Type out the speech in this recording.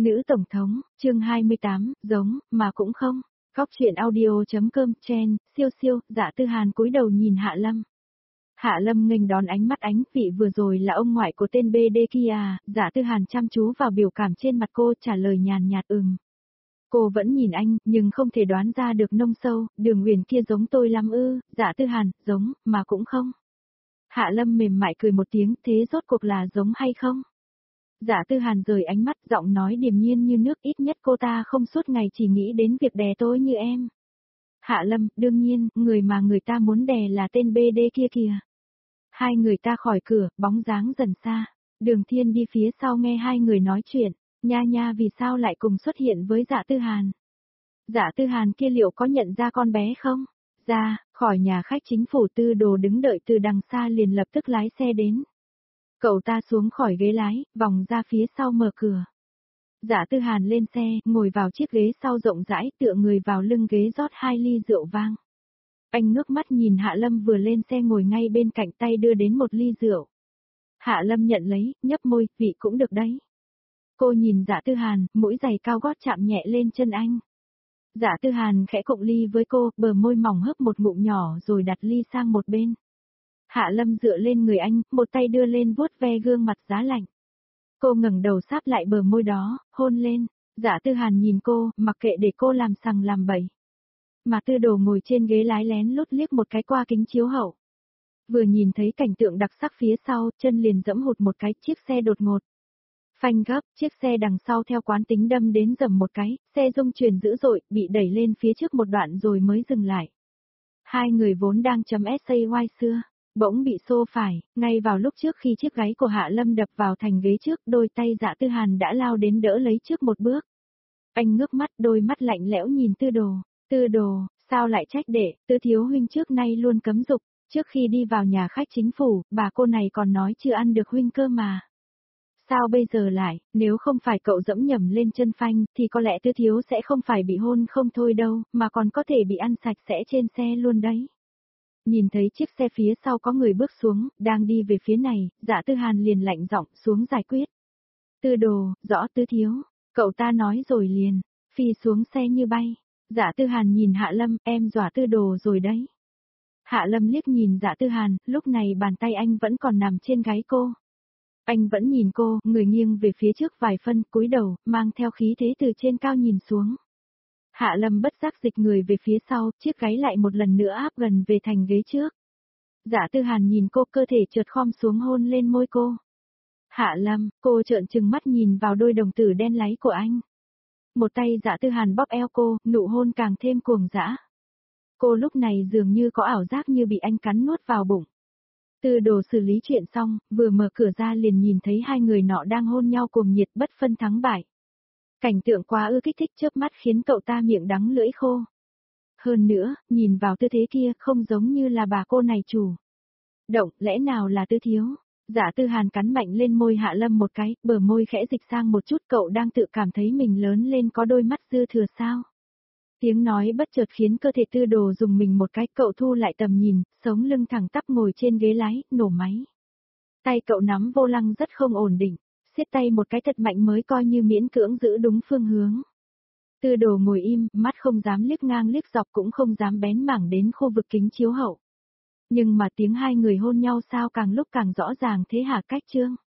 Nữ tổng thống, chương 28, giống, mà cũng không. Góc truyện audio.com Chen, siêu siêu, Dạ Tư Hàn cúi đầu nhìn Hạ Lâm. Hạ Lâm nghênh đón ánh mắt ánh vị vừa rồi là ông ngoại của tên BD kia à, Dạ Tư Hàn chăm chú vào biểu cảm trên mặt cô trả lời nhàn nhạt Cô vẫn nhìn anh, nhưng không thể đoán ra được nông sâu, Đường Huyền kia giống tôi lắm ư, Dạ Tư Hàn, giống, mà cũng không. Hạ Lâm mềm mại cười một tiếng, thế rốt cuộc là giống hay không? Dạ Tư Hàn rời ánh mắt, giọng nói điềm nhiên như nước, ít nhất cô ta không suốt ngày chỉ nghĩ đến việc đè tôi như em. Hạ Lâm, đương nhiên, người mà người ta muốn đè là tên BD kia kìa. Hai người ta khỏi cửa, bóng dáng dần xa. Đường Thiên đi phía sau nghe hai người nói chuyện, nha nha vì sao lại cùng xuất hiện với Dạ Tư Hàn. Dạ Tư Hàn kia liệu có nhận ra con bé không? Ra, khỏi nhà khách chính phủ Tư Đồ đứng đợi từ đằng xa liền lập tức lái xe đến. Cậu ta xuống khỏi ghế lái, vòng ra phía sau mở cửa. Dạ Tư Hàn lên xe, ngồi vào chiếc ghế sau rộng rãi, tựa người vào lưng ghế rót 2 ly rượu vang. Anh ngước mắt nhìn Hạ Lâm vừa lên xe ngồi ngay bên cạnh, tay đưa đến một ly rượu. Hạ Lâm nhận lấy, nhấp môi, vị cũng được đấy. Cô nhìn Dạ Tư Hàn, mũi giày cao gót chạm nhẹ lên chân anh. Dạ Tư Hàn khẽ cụng ly với cô, bờ môi mỏng hớp một ngụm nhỏ rồi đặt ly sang một bên. Hạ Lâm dựa lên người anh, một tay đưa lên vuốt ve gương mặt giá lạnh. Cô ngẩng đầu sáp lại bờ môi đó, hôn lên. Dạ Tư Hàn nhìn cô, mặc kệ để cô làm sằng làm bậy. Mà Tư Đồ ngồi trên ghế lái lén lút liếc một cái qua kính chiếu hậu. Vừa nhìn thấy cảnh tượng đặc sắc phía sau, chân liền dẫm hụt một cái, chiếc xe đột ngột. Phanh gấp, chiếc xe đằng sau theo quán tính đâm đến dầm một cái, xe rung chuyển dữ dội, bị đẩy lên phía trước một đoạn rồi mới dừng lại. Hai người vốn đang chấm essay xưa, bỗng bị xô phải, ngay vào lúc trước khi chiếc gáy của Hạ Lâm đập vào thành ghế trước, đôi tay Dạ Tư Hàn đã lao đến đỡ lấy trước một bước. Anh ngước mắt, đôi mắt lạnh lẽo nhìn Tư Đồ, sao lại trách đệ, Tư thiếu huynh trước nay luôn cấm dục, trước khi đi vào nhà khách chính phủ, bà cô này còn nói chưa ăn được huynh cơ mà. Sao bây giờ lại, nếu không phải cậu dẫm nhầm lên chân phanh, thì có lẽ Tư thiếu sẽ không phải bị hôn không thôi đâu, mà còn có thể bị ăn sạch sẽ trên xe luôn đấy. Nhìn thấy chiếc xe phía sau có người bước xuống, đang đi về phía này, Dạ Tư Hàn liền lạnh giọng xuống giải quyết. Tư Đồ, rõ Tư thiếu, cậu ta nói rồi liền, phi xuống xe như bay. Dạ Tư Hàn nhìn Hạ Lâm, em dọa Tư Đồ rồi đấy. Hạ Lâm liếc nhìn Dạ Tư Hàn, lúc này bàn tay anh vẫn còn nằm trên gáy cô. Anh vẫn nhìn cô, người nghiêng về phía trước vài phân, cúi đầu, mang theo khí thế từ trên cao nhìn xuống. Hạ Lâm bất giác dịch người về phía sau, chiếc gáy lại một lần nữa áp gần về thành ghế trước. Dạ Tư Hàn nhìn cô, cơ thể trượt khom xuống hôn lên môi cô. Hạ Lâm, cô trợn trừng mắt nhìn vào đôi đồng tử đen láy của anh. Một tay Dạ Tư Hàn bóp eo cô, nụ hôn càng thêm cuồng dã. Cô lúc này dường như có ảo giác như bị anh cắn nuốt vào bụng. Tư Đồ xử lý chuyện xong, vừa mở cửa ra liền nhìn thấy hai người nọ đang hôn nhau cuồng nhiệt bất phân thắng bại. Cảnh tượng quá ư kích thích chớp mắt khiến cậu ta miệng đắng lưỡi khô. Hơn nữa, nhìn vào tư thế kia không giống như là bà cô này chủ. Động, lẽ nào là Tư thiếu? Dạ Tư Hàn cắn mạnh lên môi Hạ Lâm một cái, bờ môi khẽ dịch sang một chút, cậu đang tự cảm thấy mình lớn lên có đôi mắt dư thừa sao? Tiếng nói bất chợt khiến cơ thể Tư Đồ dùng mình một cái, cậu thu lại tầm nhìn, sống lưng thẳng tắp ngồi trên ghế lái, nổ máy. Tay cậu nắm vô lăng rất không ổn định, siết tay một cái thật mạnh mới coi như miễn cưỡng giữ đúng phương hướng. Tư Đồ ngồi im, mắt không dám liếc ngang liếc dọc cũng không dám bén mảng đến khu vực kính chiếu hậu. Nhưng mà tiếng hai người hôn nhau sao càng lúc càng rõ ràng thế hả Cách Trương?